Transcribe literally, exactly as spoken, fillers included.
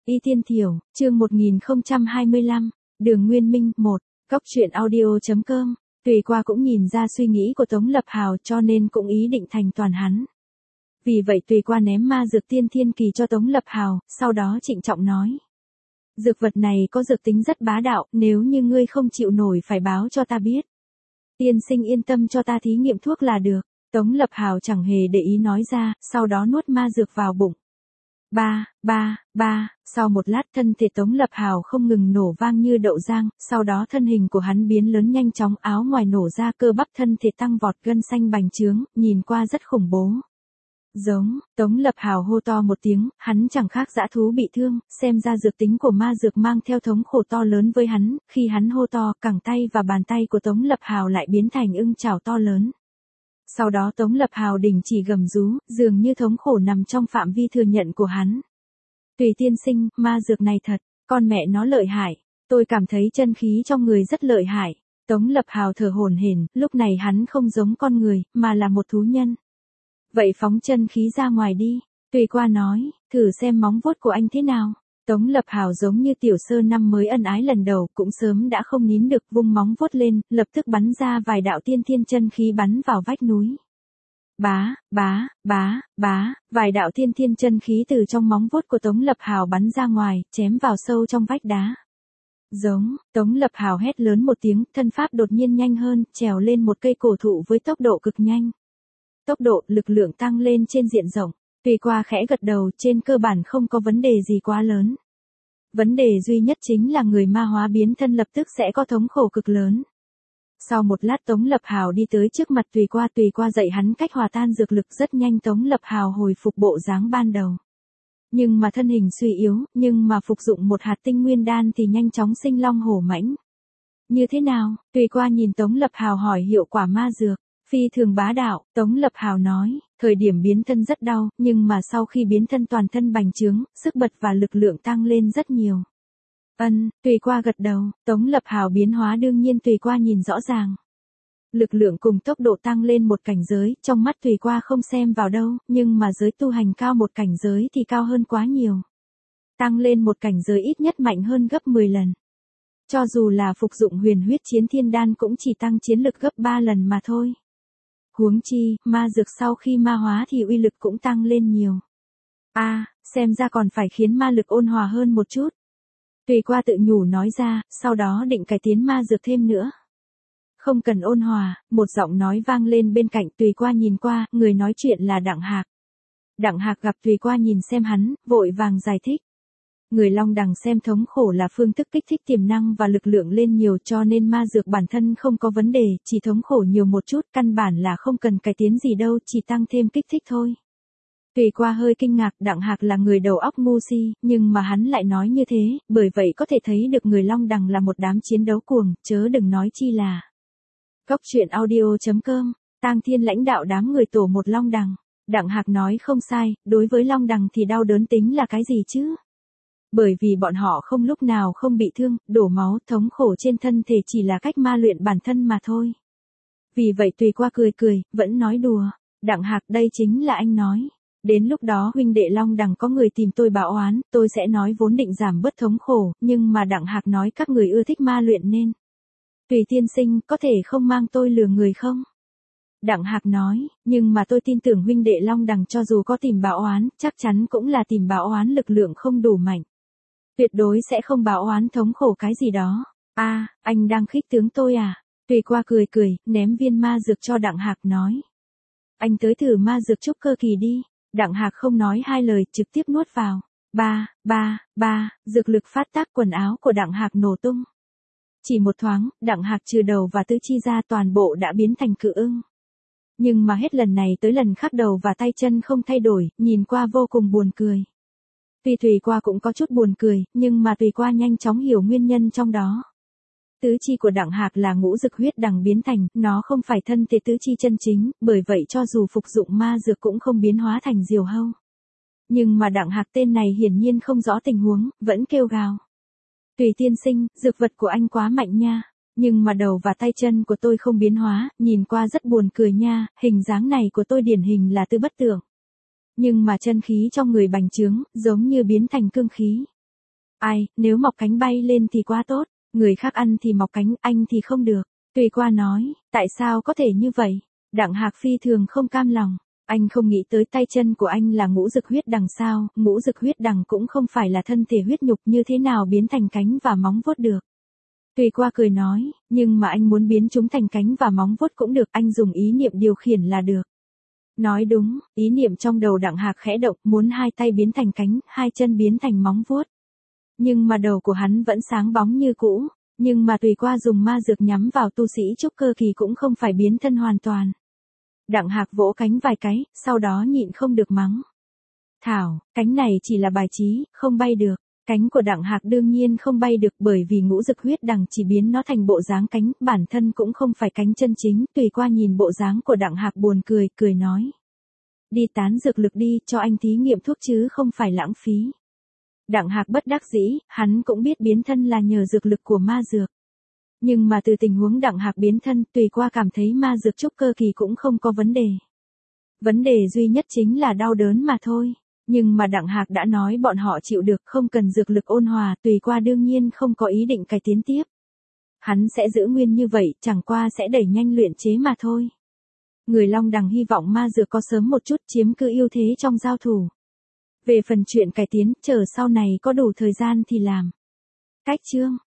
Y Tiên Thiểu, chương một nghìn không trăm hai mươi lăm, Đường Nguyên Minh, một, Góc truyện audio.com, Tùy Qua cũng nhìn ra suy nghĩ của Tống Lập Hào cho nên cũng ý định thành toàn hắn. Vì vậy Tùy Qua ném ma dược tiên thiên kỳ cho Tống Lập Hào, sau đó trịnh trọng nói. Dược vật này có dược tính rất bá đạo, nếu như ngươi không chịu nổi phải báo cho ta biết. Tiên sinh yên tâm cho ta thí nghiệm thuốc là được. Tống Lập Hào chẳng hề để ý nói ra, sau đó nuốt ma dược vào bụng. Ba, ba, ba, sau một lát thân thể Tống Lập Hào không ngừng nổ vang như đậu rang, sau đó thân hình của hắn biến lớn nhanh chóng, áo ngoài nổ ra, cơ bắp thân thể tăng vọt, gân xanh bành trướng, nhìn qua rất khủng bố. Giống, Tống Lập Hào hô to một tiếng, hắn chẳng khác dã thú bị thương, xem ra dược tính của ma dược mang theo thống khổ to lớn với hắn, khi hắn hô to, cẳng tay và bàn tay của Tống Lập Hào lại biến thành ưng chảo to lớn. Sau đó Tống Lập Hào đình chỉ gầm rú, dường như thống khổ nằm trong phạm vi thừa nhận của hắn. Tùy tiên sinh, ma dược này thật, con mẹ nó lợi hại, tôi cảm thấy chân khí trong người rất lợi hại. Tống Lập Hào thở hổn hển, lúc này hắn không giống con người, mà là một thú nhân. Vậy phóng chân khí ra ngoài đi, Tùy Qua nói, thử xem móng vuốt của anh thế nào. Tống Lập Hào giống như tiểu sơ năm mới ân ái lần đầu, cũng sớm đã không nín được, vung móng vuốt lên, lập tức bắn ra vài đạo tiên thiên chân khí bắn vào vách núi. Bá, bá, bá, bá, vài đạo tiên thiên chân khí từ trong móng vuốt của Tống Lập Hào bắn ra ngoài, chém vào sâu trong vách đá. Giống, Tống Lập Hào hét lớn một tiếng, thân pháp đột nhiên nhanh hơn, trèo lên một cây cổ thụ với tốc độ cực nhanh. Tốc độ, lực lượng tăng lên trên diện rộng. Tùy Qua khẽ gật đầu, trên cơ bản không có vấn đề gì quá lớn. Vấn đề duy nhất chính là người ma hóa biến thân lập tức sẽ có thống khổ cực lớn. Sau một lát Tống Lập Hào đi tới trước mặt Tùy Qua, Tùy Qua dạy hắn cách hòa tan dược lực, rất nhanh Tống Lập Hào hồi phục bộ dáng ban đầu. Nhưng mà thân hình suy yếu, nhưng mà phục dụng một hạt tinh nguyên đan thì nhanh chóng sinh long hổ mãnh. Như thế nào? Tùy Qua nhìn Tống Lập Hào hỏi hiệu quả ma dược. Phi thường bá đạo, Tống Lập Hào nói, thời điểm biến thân rất đau, nhưng mà sau khi biến thân toàn thân bành trướng, sức bật và lực lượng tăng lên rất nhiều. Ân, Tùy Qua gật đầu, Tống Lập Hào biến hóa đương nhiên Tùy Qua nhìn rõ ràng. Lực lượng cùng tốc độ tăng lên một cảnh giới, trong mắt Tùy Qua không xem vào đâu, nhưng mà giới tu hành cao một cảnh giới thì cao hơn quá nhiều. Tăng lên một cảnh giới ít nhất mạnh hơn gấp mười lần. Cho dù là phục dụng huyền huyết chiến thiên đan cũng chỉ tăng chiến lực gấp ba lần mà thôi. Huống chi, ma dược sau khi ma hóa thì uy lực cũng tăng lên nhiều. A, à, xem ra còn phải khiến ma lực ôn hòa hơn một chút. Tùy Qua tự nhủ nói ra, sau đó định cải tiến ma dược thêm nữa. Không cần ôn hòa, một giọng nói vang lên bên cạnh. Tùy Qua nhìn qua, người nói chuyện là Đặng Hạc. Đặng Hạc gặp Tùy Qua nhìn xem hắn, vội vàng giải thích. Người Long Đằng xem thống khổ là phương thức kích thích tiềm năng và lực lượng lên nhiều, cho nên ma dược bản thân không có vấn đề, chỉ thống khổ nhiều một chút, căn bản là không cần cải tiến gì đâu, chỉ tăng thêm kích thích thôi. Tùy Qua hơi kinh ngạc, Đặng Hạc là người đầu óc ngu si, nhưng mà hắn lại nói như thế, bởi vậy có thể thấy được người Long Đằng là một đám chiến đấu cuồng, chớ đừng nói chi là. Góc truyện audio.com, Tang Thiên lãnh đạo đám người tổ một Long Đằng. Đặng Hạc nói không sai, đối với Long Đằng thì đau đớn tính là cái gì chứ? Bởi vì bọn họ không lúc nào không bị thương, đổ máu, thống khổ trên thân thể chỉ là cách ma luyện bản thân mà thôi. Vì vậy Tùy Qua cười cười, vẫn nói đùa. Đặng Hạc, đây chính là anh nói. Đến lúc đó huynh đệ Long Đằng có người tìm tôi báo oán, tôi sẽ nói vốn định giảm bớt thống khổ, nhưng mà Đặng Hạc nói các người ưa thích ma luyện nên. Tùy tiên sinh, có thể không mang tôi lừa người không? Đặng Hạc nói, nhưng mà tôi tin tưởng huynh đệ Long Đằng cho dù có tìm báo oán, chắc chắn cũng là tìm báo oán lực lượng không đủ mạnh. Tuyệt đối sẽ không báo oán thống khổ cái gì đó. A, à, anh đang khích tướng tôi à? Tùy Qua cười cười, ném viên ma dược cho Đặng Hạc nói. Anh tới thử ma dược trúc cơ kỳ đi. Đặng Hạc không nói hai lời, trực tiếp nuốt vào. Ba, ba, ba, dược lực phát tác, quần áo của Đặng Hạc nổ tung. Chỉ một thoáng, Đặng Hạc trừ đầu và tứ chi ra toàn bộ đã biến thành cự ưng. Nhưng mà hết lần này tới lần khác đầu và tay chân không thay đổi, nhìn qua vô cùng buồn cười. Tuy Tùy Qua cũng có chút buồn cười, nhưng mà Tùy Qua nhanh chóng hiểu nguyên nhân trong đó. Tứ chi của Đặng Hạc là ngũ dực huyết đằng biến thành, nó không phải thân thể tứ chi chân chính, bởi vậy cho dù phục dụng ma dược cũng không biến hóa thành diều hâu. Nhưng mà Đặng Hạc tên này hiển nhiên không rõ tình huống, vẫn kêu gào. Tùy tiên sinh, dược vật của anh quá mạnh nha, nhưng mà đầu và tay chân của tôi không biến hóa, nhìn qua rất buồn cười nha, hình dáng này của tôi điển hình là tư bất tượng. Nhưng mà chân khí trong người bành trướng, giống như biến thành cương khí. Ai, nếu mọc cánh bay lên thì quá tốt, người khác ăn thì mọc cánh, anh thì không được. Tùy Qua nói, tại sao có thể như vậy? Đặng Hạc phi thường không cam lòng. Anh không nghĩ tới tay chân của anh là ngũ dực huyết đằng sao, ngũ dực huyết đằng cũng không phải là thân thể huyết nhục, như thế nào biến thành cánh và móng vuốt được. Tùy Qua cười nói, nhưng mà anh muốn biến chúng thành cánh và móng vuốt cũng được, anh dùng ý niệm điều khiển là được. Nói đúng, ý niệm trong đầu Đặng Hạc khẽ động, muốn hai tay biến thành cánh, hai chân biến thành móng vuốt. Nhưng mà đầu của hắn vẫn sáng bóng như cũ, nhưng mà Tùy Qua dùng ma dược nhắm vào tu sĩ trúc cơ kỳ cũng không phải biến thân hoàn toàn. Đặng Hạc vỗ cánh vài cái, sau đó nhịn không được mắng. Thảo, cánh này chỉ là bài trí, không bay được. Cánh của Đặng Hạc đương nhiên không bay được bởi vì ngũ dực huyết đằng chỉ biến nó thành bộ dáng cánh, bản thân cũng không phải cánh chân chính. Tùy Qua nhìn bộ dáng của Đặng Hạc buồn cười, cười nói. Đi tán dược lực đi, cho anh thí nghiệm thuốc chứ không phải lãng phí. Đặng Hạc bất đắc dĩ, hắn cũng biết biến thân là nhờ dược lực của ma dược. Nhưng mà từ tình huống Đặng Hạc biến thân, Tùy Qua cảm thấy ma dược trúc cơ kỳ cũng không có vấn đề. Vấn đề duy nhất chính là đau đớn mà thôi. Nhưng mà Đặng Hạc đã nói bọn họ chịu được, không cần dược lực ôn hòa, Tùy Qua đương nhiên không có ý định cải tiến tiếp. Hắn sẽ giữ nguyên như vậy, chẳng qua sẽ đẩy nhanh luyện chế mà thôi. Người Long Đằng hy vọng ma dược có sớm một chút chiếm cứ ưu thế trong giao thủ. Về phần chuyện cải tiến, chờ sau này có đủ thời gian thì làm. Cách chương